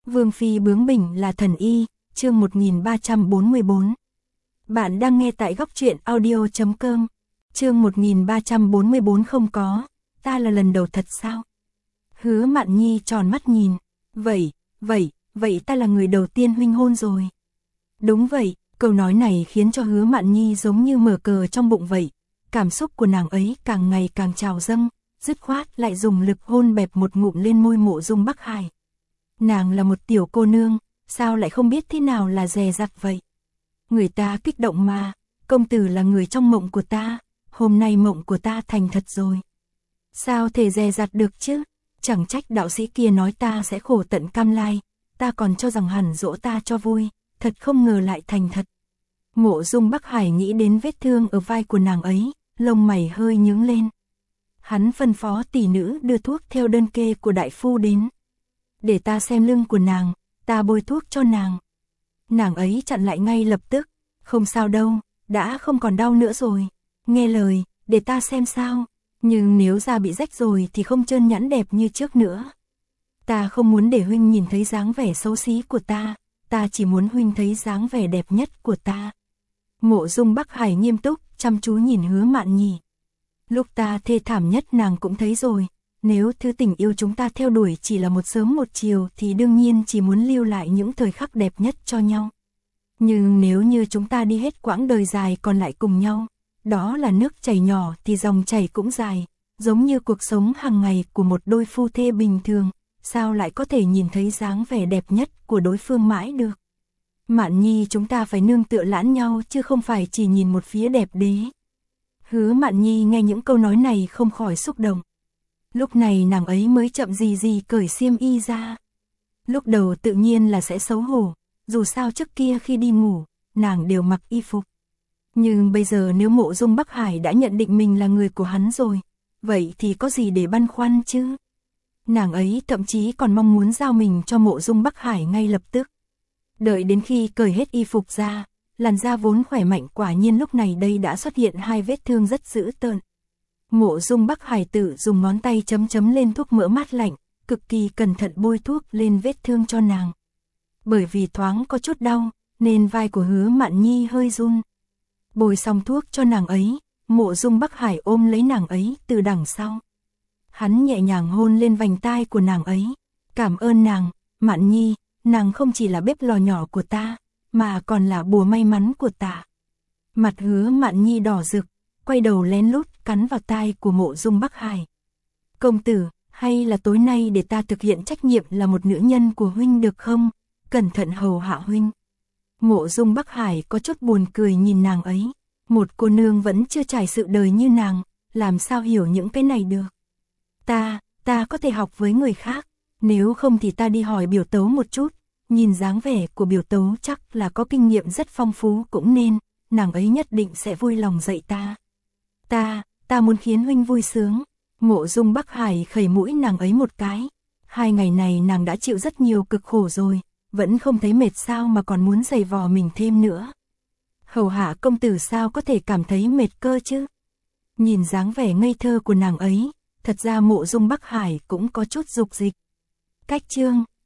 Vương phi bướng bỉnh là thần y, chương 1344. Bạn đang nghe tại góc truyện audio.com. Chương 1344 không có, ta là lần đầu thật sao? Hứa Mạn Nhi tròn mắt nhìn, vậy ta là người đầu tiên huynh hôn rồi. Đúng vậy, câu nói này khiến cho Hứa Mạn Nhi giống như mở cờ trong bụng vậy. Cảm xúc của nàng ấy càng ngày càng trào dâng, dứt khoát lại dùng lực hôn bẹp một ngụm lên môi Mộ Dung Bắc Hải. Nàng là một tiểu cô nương, sao lại không biết thế nào là dè dặt vậy? Người ta kích động mà, công tử là người trong mộng của ta, hôm nay mộng của ta thành thật rồi. Sao thể dè dặt được chứ? Chẳng trách đạo sĩ kia nói ta sẽ khổ tận cam lai, ta còn cho rằng hẳn dỗ ta cho vui, thật không ngờ lại thành thật. Mộ Dung Bắc Hải nghĩ đến vết thương ở vai của nàng ấy, lông mày hơi nhướng lên. Hắn phân phó tỷ nữ đưa thuốc theo đơn kê của đại phu đến. Để ta xem lưng của nàng, ta bôi thuốc cho nàng. Nàng ấy chặn lại ngay lập tức, không sao đâu, đã không còn đau nữa rồi. Nghe lời, để ta xem sao, nhưng nếu da bị rách rồi thì không trơn nhẵn đẹp như trước nữa. Ta không muốn để huynh nhìn thấy dáng vẻ xấu xí của ta chỉ muốn huynh thấy dáng vẻ đẹp nhất của ta. Mộ Dung Bắc Hải nghiêm túc, chăm chú nhìn Hứa Mạn Nhi. Lúc ta thê thảm nhất nàng cũng thấy rồi, nếu thứ tình yêu chúng ta theo đuổi chỉ là một sớm một chiều thì đương nhiên chỉ muốn lưu lại những thời khắc đẹp nhất cho nhau. Nhưng nếu như chúng ta đi hết quãng đời dài còn lại cùng nhau, đó là nước chảy nhỏ thì dòng chảy cũng dài, giống như cuộc sống hàng ngày của một đôi phu thê bình thường, sao lại có thể nhìn thấy dáng vẻ đẹp nhất của đối phương mãi được. Mạn Nhi, chúng ta phải nương tựa lẫn nhau chứ không phải chỉ nhìn một phía đẹp đế. Hứa Mạn Nhi nghe những câu nói này không khỏi xúc động. Lúc này nàng ấy mới chậm gì cởi xiêm y ra. Lúc đầu tự nhiên là sẽ xấu hổ, dù sao trước kia khi đi ngủ, nàng đều mặc y phục. Nhưng bây giờ nếu Mộ Dung Bắc Hải đã nhận định mình là người của hắn rồi, vậy thì có gì để băn khoăn chứ? Nàng ấy thậm chí còn mong muốn giao mình cho Mộ Dung Bắc Hải ngay lập tức. Đợi đến khi cởi hết y phục ra, làn da vốn khỏe mạnh quả nhiên lúc này đây đã xuất hiện hai vết thương rất dữ tợn. Mộ Dung Bắc Hải tự dùng ngón tay chấm lên thuốc mỡ mát lạnh, cực kỳ cẩn thận bôi thuốc lên vết thương cho nàng. Bởi vì thoáng có chút đau, nên vai của Hứa Mạn Nhi hơi run. Bôi xong thuốc cho nàng ấy, Mộ Dung Bắc Hải ôm lấy nàng ấy từ đằng sau. Hắn nhẹ nhàng hôn lên vành tai của nàng ấy. Cảm ơn nàng, Mạn Nhi, nàng không chỉ là bếp lò nhỏ của ta, mà còn là bùa may mắn của ta. Mặt Hứa Mạn Nhi đỏ rực, quay đầu lén lút cắn vào tai của Mộ Dung Bắc Hải. Công tử, hay là tối nay để ta thực hiện trách nhiệm là một nữ nhân của huynh được không? Cẩn thận hầu hạ huynh. Mộ Dung Bắc Hải có chút buồn cười nhìn nàng ấy. Một cô nương vẫn chưa trải sự đời như nàng, làm sao hiểu những cái này được. Ta có thể học với người khác, nếu không thì ta đi hỏi biểu tấu một chút. Nhìn dáng vẻ của biểu tấu chắc là có kinh nghiệm rất phong phú cũng nên, nàng ấy nhất định sẽ vui lòng dạy ta. Ta muốn khiến huynh vui sướng. Mộ Dung Bắc Hải khẩy mũi nàng ấy một cái. 2 ngày này nàng đã chịu rất nhiều cực khổ rồi, vẫn không thấy mệt sao mà còn muốn giày vò mình thêm nữa. Hầu hạ công tử sao có thể cảm thấy mệt cơ chứ? Nhìn dáng vẻ ngây thơ của nàng ấy, thật ra Mộ Dung Bắc Hải cũng có chút dục dịch. Cách chương